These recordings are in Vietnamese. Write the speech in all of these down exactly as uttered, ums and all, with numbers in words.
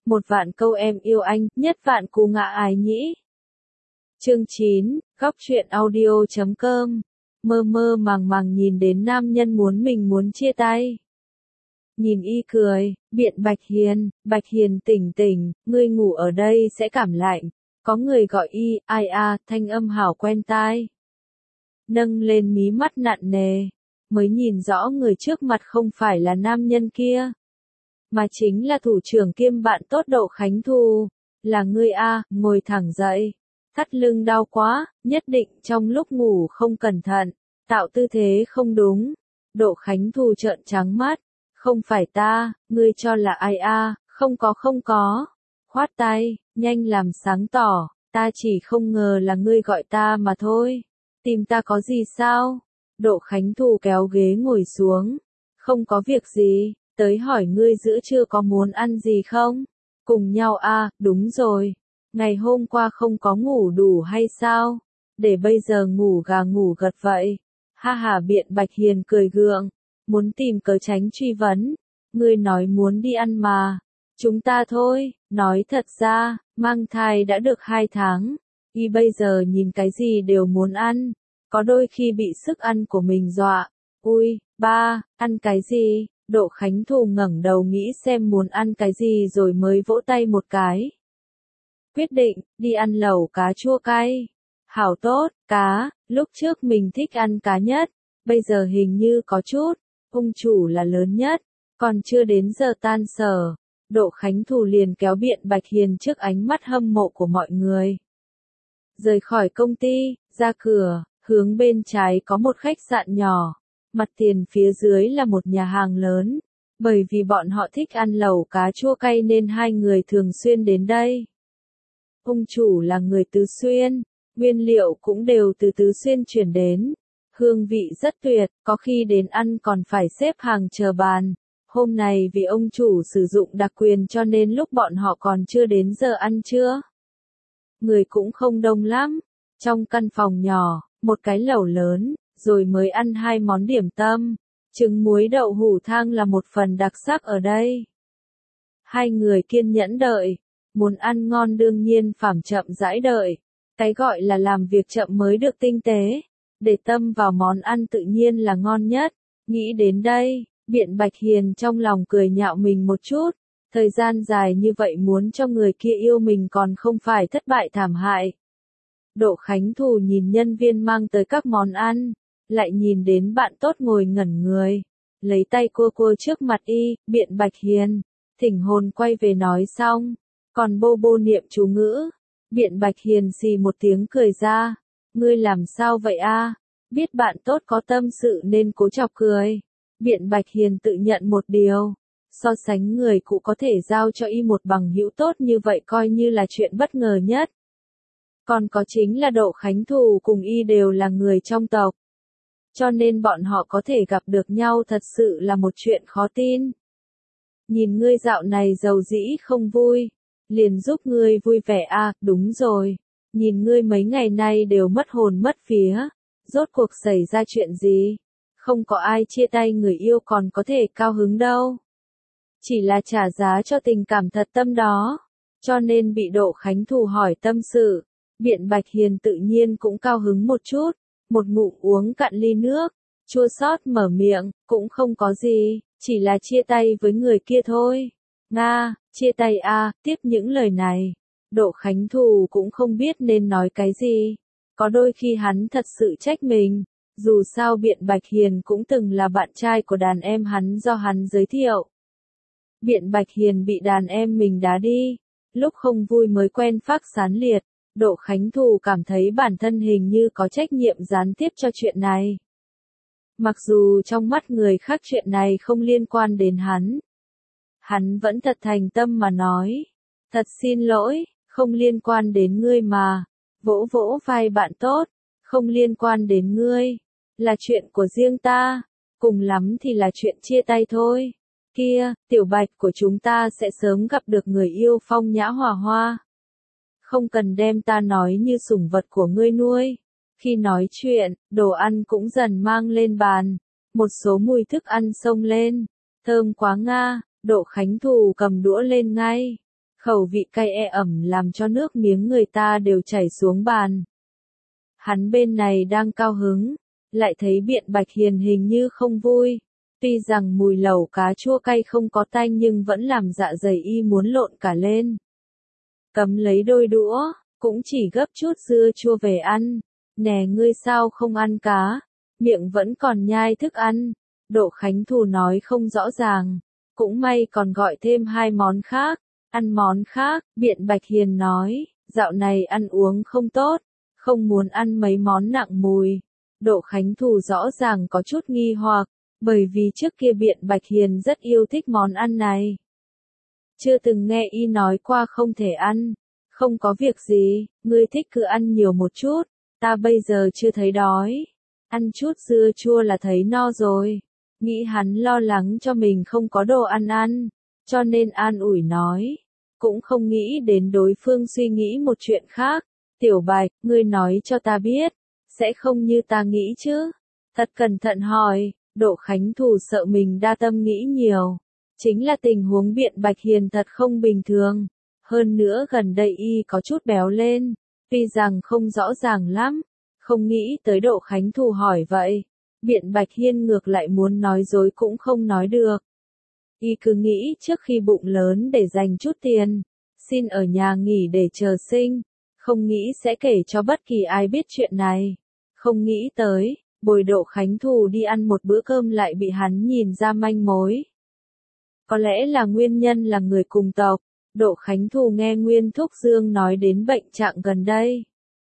Một vạn câu em yêu anh, nhất vạn cú ngã ái nhĩ. Chương chín, góc truyện audio chấm com. Mơ mơ màng màng nhìn đến nam nhân muốn mình muốn chia tay. Nhìn y cười, biện Bạch Hiền, Bạch Hiền tỉnh tỉnh, ngươi ngủ ở đây sẽ cảm lạnh. Có người gọi y, ai a, thanh âm hảo quen tai. Nâng lên mí mắt nặng nề, mới nhìn rõ người trước mặt không phải là nam nhân kia, mà chính là thủ trưởng kiêm bạn tốt Đậu Khánh Thù. Là ngươi a, ngồi thẳng dậy. Thắt lưng đau quá, nhất định trong lúc ngủ không cẩn thận, tạo tư thế không đúng. Đậu Khánh Thù trợn trắng mắt. Không phải ta, ngươi cho là ai a, không có không có. Khoát tay, nhanh làm sáng tỏ, ta chỉ không ngờ là ngươi gọi ta mà thôi. Tìm ta có gì sao? Đậu Khánh Thù kéo ghế ngồi xuống. Không có việc gì, tới hỏi ngươi giữa trưa có muốn ăn gì không? Cùng nhau a, đúng rồi. Ngày hôm qua không có ngủ đủ hay sao? Để bây giờ ngủ gà ngủ gật vậy. Ha ha, biện Bạch Hiền cười gượng. Muốn tìm cớ tránh truy vấn. Ngươi nói muốn đi ăn mà. Chúng ta thôi, nói thật ra, mang thai đã được hai tháng. Y bây giờ nhìn cái gì đều muốn ăn. Có đôi khi bị sức ăn của mình dọa. Ui, ba, ăn cái gì? Đậu Khánh Thù ngẩng đầu nghĩ xem muốn ăn cái gì rồi mới vỗ tay một cái. Quyết định, đi ăn lẩu cá chua cay. Hảo tốt, cá, lúc trước mình thích ăn cá nhất. Bây giờ hình như có chút. Ông chủ là lớn nhất, còn chưa đến giờ tan sở. Đậu Khánh Thù liền kéo biện Bạch Hiền trước ánh mắt hâm mộ của mọi người. Rời khỏi công ty, ra cửa, hướng bên trái có một khách sạn nhỏ. Mặt tiền phía dưới là một nhà hàng lớn. Bởi vì bọn họ thích ăn lẩu cá chua cay nên hai người thường xuyên đến đây. Ông chủ là người Tứ Xuyên, nguyên liệu cũng đều từ Tứ Xuyên chuyển đến. Hương vị rất tuyệt, có khi đến ăn còn phải xếp hàng chờ bàn. Hôm nay vì ông chủ sử dụng đặc quyền cho nên lúc bọn họ còn chưa đến giờ ăn trưa. Người cũng không đông lắm. Trong căn phòng nhỏ, một cái lẩu lớn, rồi mới ăn hai món điểm tâm. Trứng muối đậu hủ thang là một phần đặc sắc ở đây. Hai người kiên nhẫn đợi. Muốn ăn ngon đương nhiên phảm chậm rãi đợi. Cái gọi là làm việc chậm mới được tinh tế. Để tâm vào món ăn tự nhiên là ngon nhất. Nghĩ đến đây, biện Bạch Hiền trong lòng cười nhạo mình một chút. Thời gian dài như vậy muốn cho người kia yêu mình còn không phải thất bại thảm hại. Đậu Khánh Thù nhìn nhân viên mang tới các món ăn, lại nhìn đến bạn tốt ngồi ngẩn người. Lấy tay cua cua trước mặt y, biện Bạch Hiền, thỉnh hồn quay về nói xong. Còn bô bô niệm chú ngữ, biện Bạch Hiền xì một tiếng cười ra. Ngươi làm sao vậy a? Biết bạn tốt có tâm sự nên cố chọc cười. Biện Bạch Hiền tự nhận một điều. So sánh người cụ có thể giao cho y một bằng hữu tốt như vậy coi như là chuyện bất ngờ nhất. Còn có chính là Đậu Khánh Thù cùng y đều là người trong tộc. Cho nên bọn họ có thể gặp được nhau thật sự là một chuyện khó tin. Nhìn ngươi dạo này giàu dĩ không vui. Liền giúp ngươi vui vẻ a, đúng rồi. Nhìn ngươi mấy ngày nay đều mất hồn mất vía. Rốt cuộc xảy ra chuyện gì? Không có ai chia tay người yêu còn có thể cao hứng đâu. Chỉ là trả giá cho tình cảm thật tâm đó. Cho nên bị Đậu Khánh Thù hỏi tâm sự. Biện Bạch Hiền tự nhiên cũng cao hứng một chút. Một ngụm uống cạn ly nước. Chua xót mở miệng, cũng không có gì. Chỉ là chia tay với người kia thôi. Nga, chia tay a, tiếp những lời này. Đậu Khánh Thù cũng không biết nên nói cái gì. Có đôi khi hắn thật sự trách mình. Dù sao biện Bạch Hiền cũng từng là bạn trai của đàn em hắn do hắn giới thiệu. Biện Bạch Hiền bị đàn em mình đá đi. Lúc không vui mới quen phác sán liệt. Đậu Khánh Thù cảm thấy bản thân hình như có trách nhiệm gián tiếp cho chuyện này. Mặc dù trong mắt người khác chuyện này không liên quan đến hắn. Hắn vẫn thật thành tâm mà nói. Thật xin lỗi, không liên quan đến ngươi mà. Vỗ vỗ vai bạn tốt. Không liên quan đến ngươi. Là chuyện của riêng ta. Cùng lắm thì là chuyện chia tay thôi. Kia, Tiểu Bạch của chúng ta sẽ sớm gặp được người yêu phong nhã hòa hoa. Không cần đem ta nói như sủng vật của ngươi nuôi. Khi nói chuyện, đồ ăn cũng dần mang lên bàn. Một số mùi thức ăn xông lên. Thơm quá nga, Đậu Khánh Thù cầm đũa lên ngay. khẩu vị cay e ẩm làm cho nước miếng người ta đều chảy xuống bàn. Hắn bên này đang cao hứng, lại thấy Biện Bạch Hiền hình như không vui. Tuy rằng mùi lẩu cá chua cay không có tanh nhưng vẫn làm dạ dày y muốn lộn cả lên. Cấm lấy đôi đũa, cũng chỉ gấp chút dưa chua về ăn. Nè ngươi sao không ăn cá, miệng vẫn còn nhai thức ăn. Đỗ Khánh Thù nói không rõ ràng, cũng may còn gọi thêm hai món khác. Ăn món khác, Biện Bạch Hiền nói, dạo này ăn uống không tốt, không muốn ăn mấy món nặng mùi. Đỗ Khánh Thù rõ ràng có chút nghi hoặc, bởi vì trước kia Biện Bạch Hiền rất yêu thích món ăn này. Chưa từng nghe y nói qua không thể ăn, không có việc gì, ngươi thích cứ ăn nhiều một chút, ta bây giờ chưa thấy đói. Ăn chút dưa chua là thấy no rồi. Nghĩ hắn lo lắng cho mình không có đồ ăn ăn, cho nên an ủi nói. Cũng không nghĩ đến đối phương suy nghĩ một chuyện khác. Tiểu Bạch, ngươi nói cho ta biết, sẽ không như ta nghĩ chứ? Thật cẩn thận hỏi, Đỗ Khánh Thù sợ mình đa tâm nghĩ nhiều. Chính là tình huống Biện Bạch Hiền thật không bình thường. Hơn nữa gần đây y có chút béo lên, tuy rằng không rõ ràng lắm. Không nghĩ tới Đỗ Khánh Thù hỏi vậy. Biện Bạch Hiên ngược lại muốn nói dối cũng không nói được. Y cứ nghĩ trước khi bụng lớn để dành chút tiền, xin ở nhà nghỉ để chờ sinh, không nghĩ sẽ kể cho bất kỳ ai biết chuyện này. Không nghĩ tới, bồi Đỗ Khánh Thù đi ăn một bữa cơm lại bị hắn nhìn ra manh mối. Có lẽ là nguyên nhân là người cùng tộc, Đỗ Khánh Thù nghe Nguyên Thúc Dương nói đến bệnh trạng gần đây.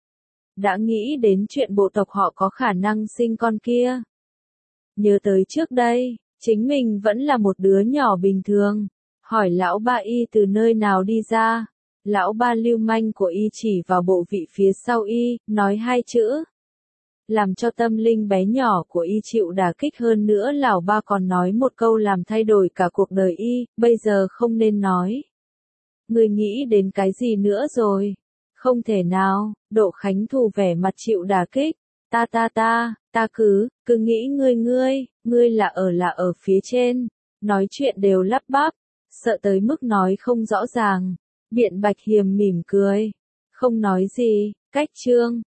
Đã nghĩ đến chuyện bộ tộc họ có khả năng sinh con kia. Nhớ tới trước đây, chính mình vẫn là một đứa nhỏ bình thường. Hỏi lão ba y từ nơi nào đi ra. Lão ba lưu manh của y chỉ vào bộ vị phía sau y, nói hai chữ. Làm cho tâm linh bé nhỏ của y chịu đả kích hơn nữa. Lão ba còn nói một câu làm thay đổi cả cuộc đời y, bây giờ không nên nói. Người nghĩ đến cái gì nữa rồi? Không thể nào, Đỗ Khánh Thù vẻ mặt chịu đả kích. Ta ta ta, ta cứ, cứ nghĩ ngươi ngươi, ngươi là ở là ở phía trên. Nói chuyện đều lắp bắp, sợ tới mức nói không rõ ràng. Biện Bạch Hiền mỉm cười, không nói gì, cách chương.